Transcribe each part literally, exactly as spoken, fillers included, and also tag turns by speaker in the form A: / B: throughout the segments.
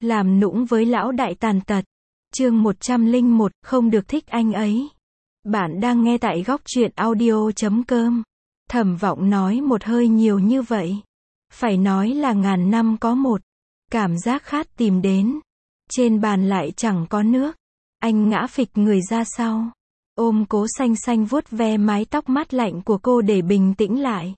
A: Làm nũng với lão đại tàn tật. Chương một trăm lẻ một, không được thích anh ấy. Bạn đang nghe tại góc truyện audio chấm com. Thẩm Vọng nói một hơi nhiều như vậy. Phải nói là ngàn năm có một. Cảm giác khát tìm đến. Trên bàn lại chẳng có nước. Anh ngã phịch người ra sau. Ôm Cố Xanh Xanh vuốt ve mái tóc mát lạnh của cô để bình tĩnh lại.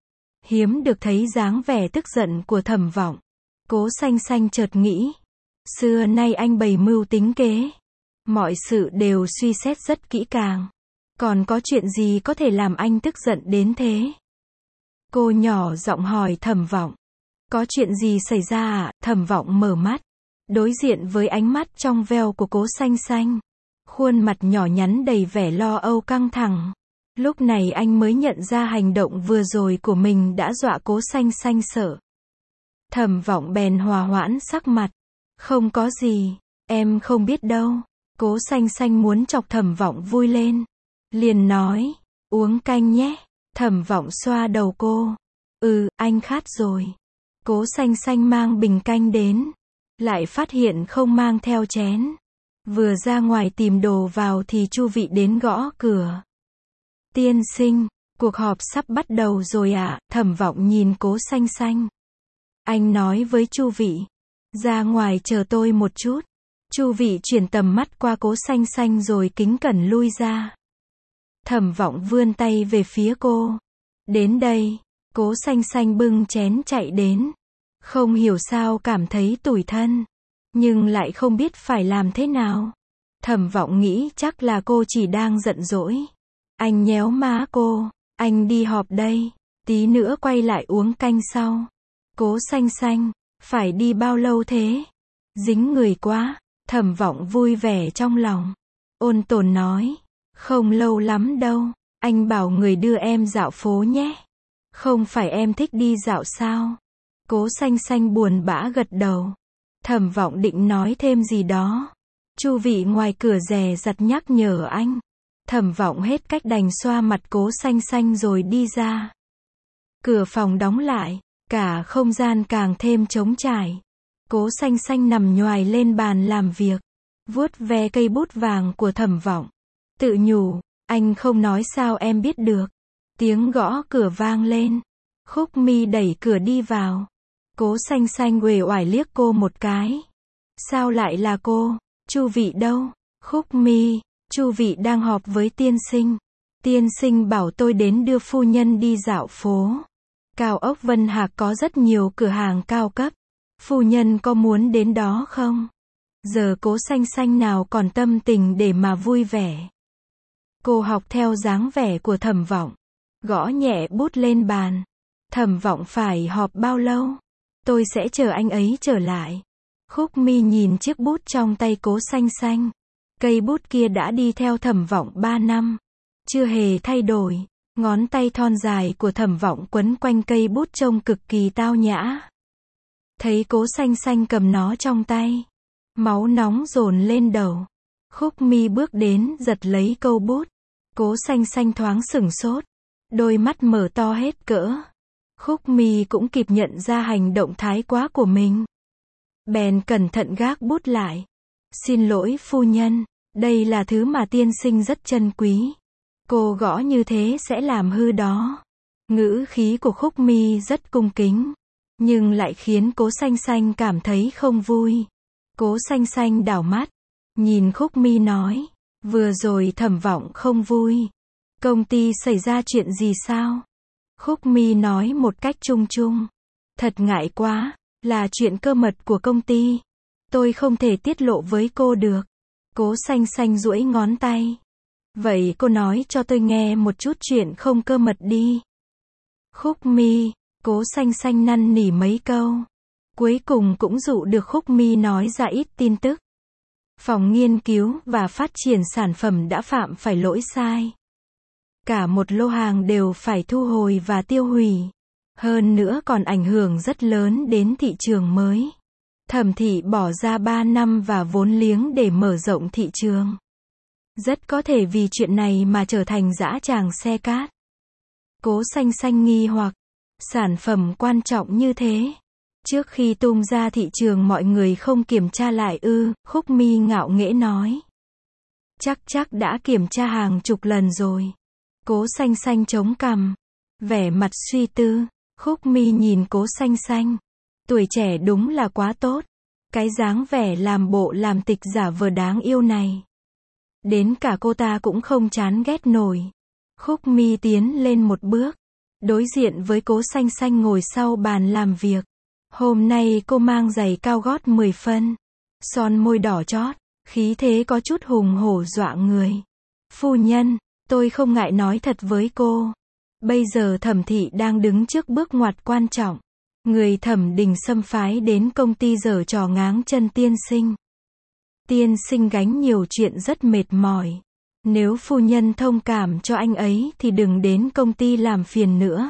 A: Hiếm được thấy dáng vẻ tức giận của Thẩm Vọng. Cố Xanh Xanh chợt nghĩ. Xưa nay anh bày mưu tính kế. Mọi sự đều suy xét rất kỹ càng. Còn có chuyện gì có thể làm anh tức giận đến thế? Cô nhỏ giọng hỏi Thẩm Vọng. Có chuyện gì xảy ra ạ? Thẩm Vọng mở mắt. Đối diện với ánh mắt trong veo của Cố Xanh Xanh. Khuôn mặt nhỏ nhắn đầy vẻ lo âu căng thẳng. Lúc này anh mới nhận ra hành động vừa rồi của mình đã dọa Cố Xanh Xanh sợ. Thẩm Vọng bèn hòa hoãn sắc mặt. Không có gì, em không biết đâu. Cố Xanh Xanh muốn chọc Thẩm Vọng vui lên. Liền nói, uống canh nhé. Thẩm Vọng xoa đầu cô. Ừ, anh khát rồi. Cố Xanh Xanh mang bình canh đến. Lại phát hiện không mang theo chén. Vừa ra ngoài tìm đồ vào thì Chu Vị đến gõ cửa. Tiên sinh, cuộc họp sắp bắt đầu rồi ạ. À? Thẩm Vọng nhìn Cố Xanh Xanh. Anh nói với Chu Vị. Ra ngoài chờ tôi một chút. Chu Vị chuyển tầm mắt qua Cố Xanh Xanh rồi kính cẩn lui ra. Thẩm Vọng vươn tay về phía cô. Đến đây. Cố Xanh Xanh bưng chén chạy đến. Không hiểu sao cảm thấy tủi thân. Nhưng lại không biết phải làm thế nào. Thẩm Vọng nghĩ chắc là cô chỉ đang giận dỗi. Anh nhéo má cô. Anh đi họp đây. Tí nữa quay lại uống canh sau. Cố Xanh Xanh. Phải đi bao lâu thế? Dính người quá. Thẩm Vọng vui vẻ trong lòng. Ôn tồn nói. Không lâu lắm đâu. Anh bảo người đưa em dạo phố nhé. Không phải em thích đi dạo sao? Cố Xanh Xanh buồn bã gật đầu. Thẩm Vọng định nói thêm gì đó. Chu Vị ngoài cửa dè dặt nhắc nhở anh. Thẩm Vọng hết cách đành xoa mặt Cố Xanh Xanh rồi đi ra. Cửa phòng đóng lại. Cả không gian càng thêm trống trải. Cố Xanh Xanh nằm nhoài lên bàn làm việc. Vuốt ve cây bút vàng của Thẩm Vọng. Tự nhủ, anh không nói sao em biết được. Tiếng gõ cửa vang lên. Khúc Mi đẩy cửa đi vào. Cố Xanh Xanh uể oải liếc cô một cái. Sao lại là cô? Chu Vị đâu? Khúc Mi, Chu Vị đang họp với tiên sinh. Tiên sinh bảo tôi đến đưa phu nhân đi dạo phố. Cao ốc Vân Hạc có rất nhiều cửa hàng cao cấp. Phu nhân có muốn đến đó không? Giờ Cố Xanh Xanh nào còn tâm tình để mà vui vẻ. Cô học theo dáng vẻ của Thẩm Vọng. Gõ nhẹ bút lên bàn. Thẩm Vọng phải họp bao lâu? Tôi sẽ chờ anh ấy trở lại. Khúc Mi nhìn chiếc bút trong tay Cố Xanh Xanh. Cây bút kia đã đi theo Thẩm Vọng ba năm. Chưa hề thay đổi. Ngón tay thon dài của Thẩm Vọng quấn quanh cây bút trông cực kỳ tao nhã. Thấy Cố Xanh Xanh cầm nó trong tay. Máu nóng dồn lên đầu. Khúc Mi bước đến giật lấy câu bút. Cố Xanh Xanh thoáng sửng sốt. Đôi mắt mở to hết cỡ. Khúc Mi cũng kịp nhận ra hành động thái quá của mình. Bèn cẩn thận gác bút lại. Xin lỗi phu nhân. Đây là thứ mà tiên sinh rất trân quý. Cô gõ như thế sẽ làm hư đó. Ngữ khí của Khúc Mi rất cung kính. Nhưng lại khiến Cố Xanh Xanh cảm thấy không vui. Cố Xanh Xanh đảo mắt. Nhìn Khúc Mi nói. Vừa rồi Thẩm Vọng không vui. Công ty xảy ra chuyện gì sao? Khúc Mi nói một cách chung chung. Thật ngại quá. Là chuyện cơ mật của công ty. Tôi không thể tiết lộ với cô được. Cố Xanh Xanh duỗi ngón tay. Vậy cô nói cho tôi nghe một chút chuyện không cơ mật đi. Khúc Mi. Cố Xanh Xanh năn nỉ mấy câu. Cuối cùng cũng dụ được Khúc Mi nói ra ít tin tức. Phòng nghiên cứu và phát triển sản phẩm đã phạm phải lỗi sai. Cả một lô hàng đều phải thu hồi và tiêu hủy. Hơn nữa còn ảnh hưởng rất lớn đến thị trường mới. Thẩm thị bỏ ra ba năm và vốn liếng để mở rộng thị trường. Rất có thể vì chuyện này mà trở thành dã tràng xe cát. Cố Xanh Xanh nghi hoặc. Sản phẩm quan trọng như thế. Trước khi tung ra thị trường mọi người không kiểm tra lại ư? Khúc Mi ngạo nghễ nói. Chắc chắc đã kiểm tra hàng chục lần rồi. Cố Xanh Xanh chống cằm, vẻ mặt suy tư. Khúc Mi nhìn Cố Xanh Xanh. Tuổi trẻ đúng là quá tốt. Cái dáng vẻ làm bộ làm tịch giả vờ đáng yêu này. Đến cả cô ta cũng không chán ghét nổi. Khúc Mi tiến lên một bước, đối diện với Cố Xanh Xanh ngồi sau bàn làm việc. Hôm nay cô mang giày cao gót mười phân, son môi đỏ chót, khí thế có chút hùng hổ dọa người. Phu nhân, tôi không ngại nói thật với cô. Bây giờ Thẩm thị đang đứng trước bước ngoặt quan trọng. Người Thẩm Đình Sâm phái đến công ty giở trò ngáng chân tiên sinh. Tiên sinh gánh nhiều chuyện rất mệt mỏi. Nếu phu nhân thông cảm cho anh ấy thì đừng đến công ty làm phiền nữa.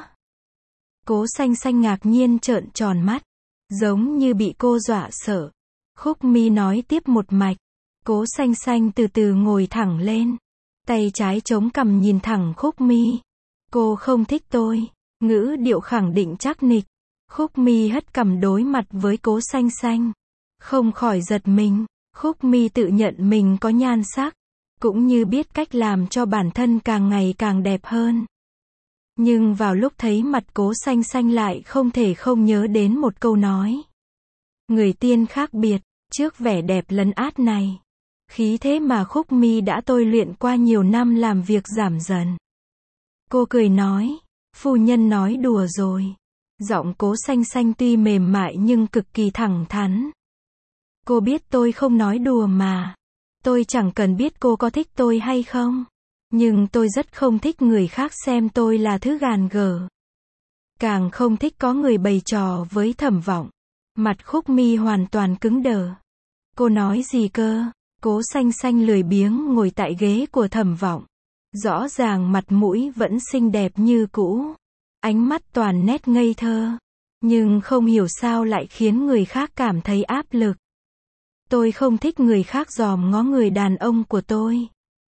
A: Cố Xanh Xanh ngạc nhiên trợn tròn mắt, giống như bị cô dọa sợ. Khúc Mi nói tiếp một mạch. Cố Xanh Xanh từ từ ngồi thẳng lên, tay trái chống cằm nhìn thẳng Khúc Mi. Cô không thích tôi. Ngữ điệu khẳng định chắc nịch. Khúc Mi hất cằm đối mặt với Cố Xanh Xanh, không khỏi giật mình. Khúc Mi tự nhận mình có nhan sắc, cũng như biết cách làm cho bản thân càng ngày càng đẹp hơn. Nhưng vào lúc thấy mặt Cố Xanh Xanh lại không thể không nhớ đến một câu nói. Người tiên khác biệt, trước vẻ đẹp lấn át này, khí thế mà Khúc Mi đã tôi luyện qua nhiều năm làm việc giảm dần. Cô cười nói, phu nhân nói đùa rồi. Giọng Cố Xanh Xanh tuy mềm mại nhưng cực kỳ thẳng thắn. Cô biết tôi không nói đùa mà. Tôi chẳng cần biết cô có thích tôi hay không. Nhưng tôi rất không thích người khác xem tôi là thứ gàn gở. Càng không thích có người bày trò với Thẩm Vọng. Mặt Khúc Mi hoàn toàn cứng đờ. Cô nói gì cơ? Cố Xanh Xanh lười biếng ngồi tại ghế của Thẩm Vọng. Rõ ràng mặt mũi vẫn xinh đẹp như cũ. Ánh mắt toàn nét ngây thơ. Nhưng không hiểu sao lại khiến người khác cảm thấy áp lực. Tôi không thích người khác dòm ngó người đàn ông của tôi.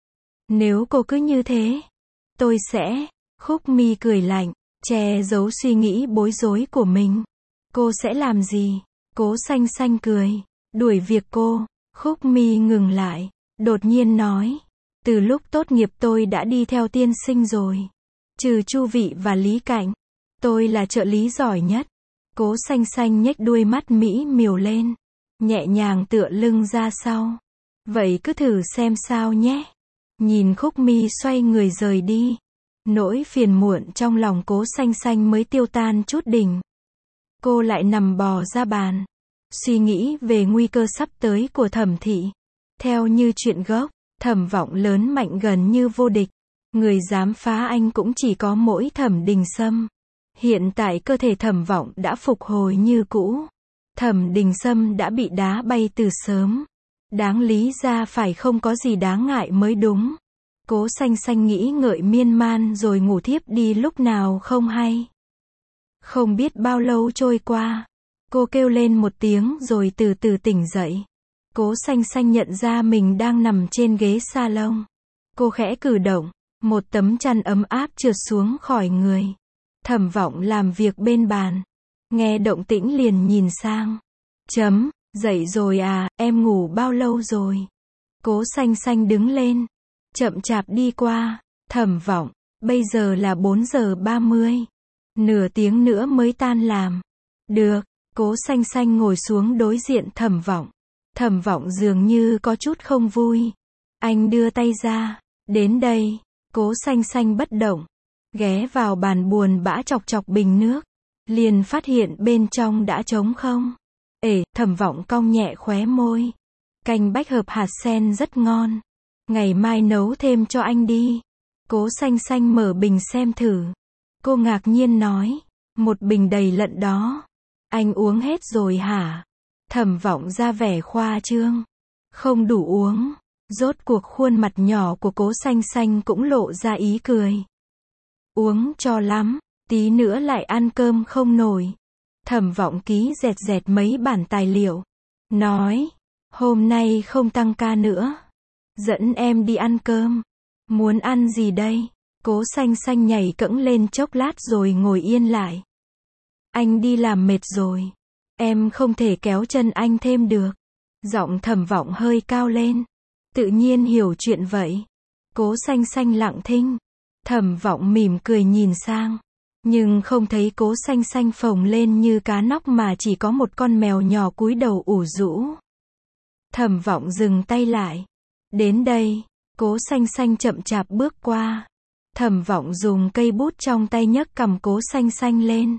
A: Nếu cô cứ như thế, tôi sẽ... Khúc Mi cười lạnh, che giấu suy nghĩ bối rối của mình. Cô sẽ làm gì? Cố Xanh Xanh cười. Đuổi việc cô. Khúc Mi ngừng lại, đột nhiên nói. Từ lúc tốt nghiệp tôi đã đi theo tiên sinh rồi. Trừ Chu Vị và Lý Cạnh, tôi là trợ lý giỏi nhất. Cố Xanh Xanh nhếch đuôi mắt mỹ miều lên, nhẹ nhàng tựa lưng ra sau. Vậy cứ thử xem sao nhé. Nhìn Khúc Mi xoay người rời đi, nỗi phiền muộn trong lòng Cố Xanh Xanh mới tiêu tan chút đỉnh. Cô lại nằm bò ra bàn, suy nghĩ về nguy cơ sắp tới của Thẩm thị. Theo như chuyện gốc, Thẩm Vọng lớn mạnh gần như vô địch. Người dám phá anh cũng chỉ có mỗi Thẩm Đình Sâm. Hiện tại cơ thể Thẩm Vọng đã phục hồi như cũ. Thẩm Đình Sâm đã bị đá bay từ sớm. Đáng lý ra phải không có gì đáng ngại mới đúng. Cố Xanh Xanh nghĩ ngợi miên man rồi ngủ thiếp đi lúc nào không hay. Không biết bao lâu trôi qua, cô kêu lên một tiếng rồi từ từ tỉnh dậy. Cố Xanh Xanh nhận ra mình đang nằm trên ghế salon. Cô khẽ cử động, một tấm chăn ấm áp trượt xuống khỏi người. Thẩm Vọng làm việc bên bàn, nghe động tĩnh liền nhìn sang. Chấm, dậy rồi à, em ngủ bao lâu rồi? Cố Xanh Xanh đứng lên, chậm chạp đi qua. Thẩm Vọng, bây giờ là bốn giờ ba mươi. Nửa tiếng nữa mới tan làm. Được. Cố Xanh Xanh ngồi xuống đối diện Thẩm Vọng. Thẩm Vọng dường như có chút không vui. Anh đưa tay ra. Đến đây. Cố Xanh Xanh bất động, ghé vào bàn buồn bã chọc chọc bình nước. Liền phát hiện bên trong đã trống không. Ể, Thẩm Vọng cong nhẹ khóe môi. Canh bách hợp hạt sen rất ngon. Ngày mai nấu thêm cho anh đi. Cố Xanh Xanh mở bình xem thử. Cô ngạc nhiên nói. Một bình đầy lận đó. Anh uống hết rồi hả? Thẩm Vọng ra vẻ khoa trương. Không đủ uống. Rốt cuộc khuôn mặt nhỏ của Cố Xanh Xanh cũng lộ ra ý cười. Uống cho lắm, tí nữa lại ăn cơm không nổi. Thẩm Vọng ký dẹt dẹt mấy bản tài liệu. Nói, hôm nay không tăng ca nữa. Dẫn em đi ăn cơm. Muốn ăn gì đây? Cố Xanh Xanh nhảy cẫng lên chốc lát rồi ngồi yên lại. Anh đi làm mệt rồi. Em không thể kéo chân anh thêm được. Giọng Thẩm Vọng hơi cao lên. Tự nhiên hiểu chuyện vậy. Cố Xanh Xanh lặng thinh. Thẩm Vọng mỉm cười nhìn sang. Nhưng không thấy Cố Xanh Xanh phồng lên như cá nóc mà chỉ có một con mèo nhỏ cúi đầu ủ rũ. Thẩm Vọng dừng tay lại. Đến đây. Cố Xanh Xanh chậm chạp bước qua. Thẩm Vọng dùng cây bút trong tay nhấc cằm Cố Xanh Xanh lên.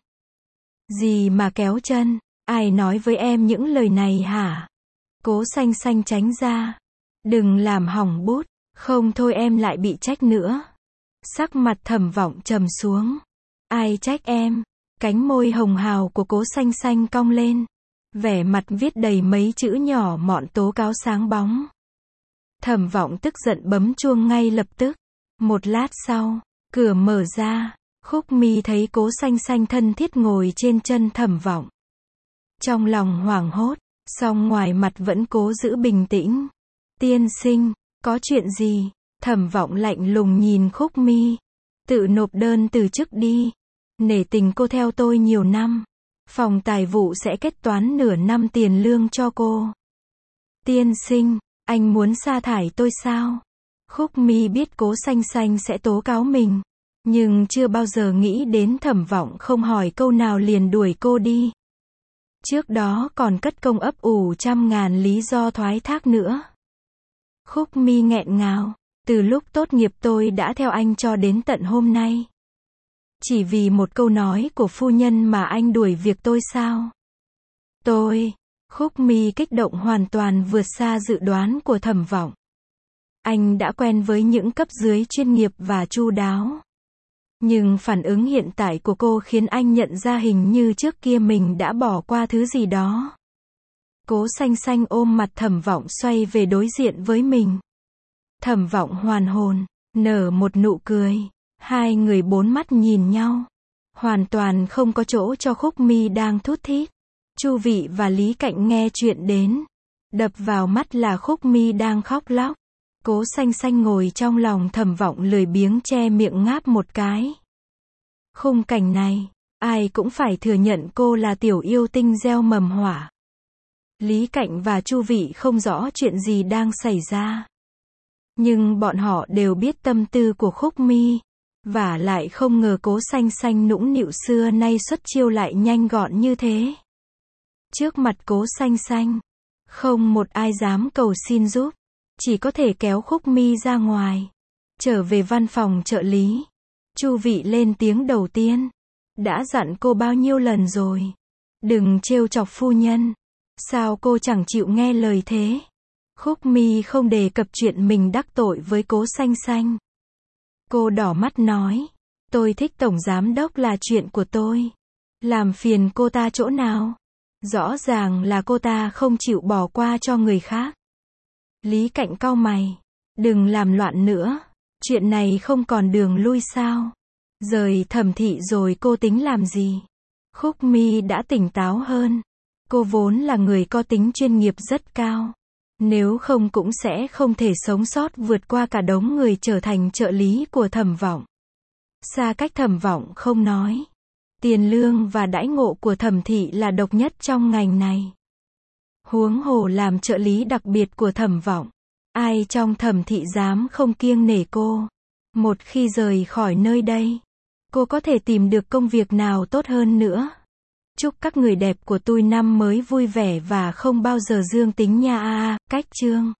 A: Gì mà kéo chân? Ai nói với em những lời này hả? Cố Xanh Xanh tránh ra. Đừng làm hỏng bút. Không thôi em lại bị trách nữa. Sắc mặt Thẩm Vọng trầm xuống. Ai trách em? Cánh môi hồng hào của Cố Xanh Xanh cong lên. Vẻ mặt viết đầy mấy chữ nhỏ mọn tố cáo sáng bóng. Thẩm Vọng tức giận bấm chuông ngay lập tức. Một lát sau, cửa mở ra. Khúc Mi thấy Cố Xanh Xanh thân thiết ngồi trên chân Thẩm Vọng. Trong lòng hoảng hốt, song ngoài mặt vẫn cố giữ bình tĩnh. Tiên sinh, có chuyện gì? Thẩm Vọng lạnh lùng nhìn Khúc Mi. Tự nộp đơn từ chức đi. Nể tình cô theo tôi nhiều năm. Phòng tài vụ sẽ kết toán nửa năm tiền lương cho cô. Tiên sinh, anh muốn sa thải tôi sao? Khúc Mi biết Cố Xanh Xanh sẽ tố cáo mình. Nhưng chưa bao giờ nghĩ đến Thẩm Vọng không hỏi câu nào liền đuổi cô đi. Trước đó còn cất công ấp ủ trăm ngàn lý do thoái thác nữa. Khúc Mi nghẹn ngào. Từ lúc tốt nghiệp tôi đã theo anh cho đến tận hôm nay. Chỉ vì một câu nói của phu nhân mà anh đuổi việc tôi sao? Tôi, Khúc Mi kích động hoàn toàn vượt xa dự đoán của Thẩm Vọng. Anh đã quen với những cấp dưới chuyên nghiệp và chu đáo. Nhưng phản ứng hiện tại của cô khiến anh nhận ra hình như trước kia mình đã bỏ qua thứ gì đó. Cố Xanh Xanh ôm mặt Thẩm Vọng xoay về đối diện với mình. Thẩm Vọng hoàn hồn, nở một nụ cười. Hai người bốn mắt nhìn nhau. Hoàn toàn không có chỗ cho Khúc Mi đang thút thít. Chu Vị và Lý Cạnh nghe chuyện đến. Đập vào mắt là Khúc Mi đang khóc lóc. Cố Xanh Xanh ngồi trong lòng Thẩm Vọng lười biếng che miệng ngáp một cái. Khung cảnh này, ai cũng phải thừa nhận cô là tiểu yêu tinh gieo mầm hỏa. Lý Cạnh và Chu Vị không rõ chuyện gì đang xảy ra. Nhưng bọn họ đều biết tâm tư của Khúc Mi. Và lại không ngờ Cố Xanh Xanh nũng nịu xưa nay xuất chiêu lại nhanh gọn như thế. Trước mặt Cố Xanh Xanh, không một ai dám cầu xin giúp. Chỉ có thể kéo Khúc Mi ra ngoài. Trở về văn phòng trợ lý. Chu Vị lên tiếng đầu tiên. Đã dặn cô bao nhiêu lần rồi. Đừng trêu chọc phu nhân. Sao cô chẳng chịu nghe lời thế? Khúc Mi không đề cập chuyện mình đắc tội với Cố Xanh Xanh. Cô đỏ mắt nói. Tôi thích tổng giám đốc là chuyện của tôi. Làm phiền cô ta chỗ nào? Rõ ràng là cô ta không chịu bỏ qua cho người khác. Lý Cạnh cau mày. Đừng làm loạn nữa. Chuyện này không còn đường lui sao? Rời Thẩm thị rồi cô tính làm gì? Khúc Mi đã tỉnh táo hơn. Cô vốn là người có tính chuyên nghiệp rất cao. Nếu không cũng sẽ không thể sống sót vượt qua cả đống người trở thành trợ lý của Thẩm Vọng. Xa cách Thẩm Vọng không nói. Tiền lương và đãi ngộ của Thẩm thị là độc nhất trong ngành này. Huống hồ làm trợ lý đặc biệt của Thẩm Vọng. Ai trong Thẩm thị dám không kiêng nể cô. Một khi rời khỏi nơi đây, cô có thể tìm được công việc nào tốt hơn nữa. Chúc các người đẹp của tôi năm mới vui vẻ và không bao giờ dương tính nha a. Cách chương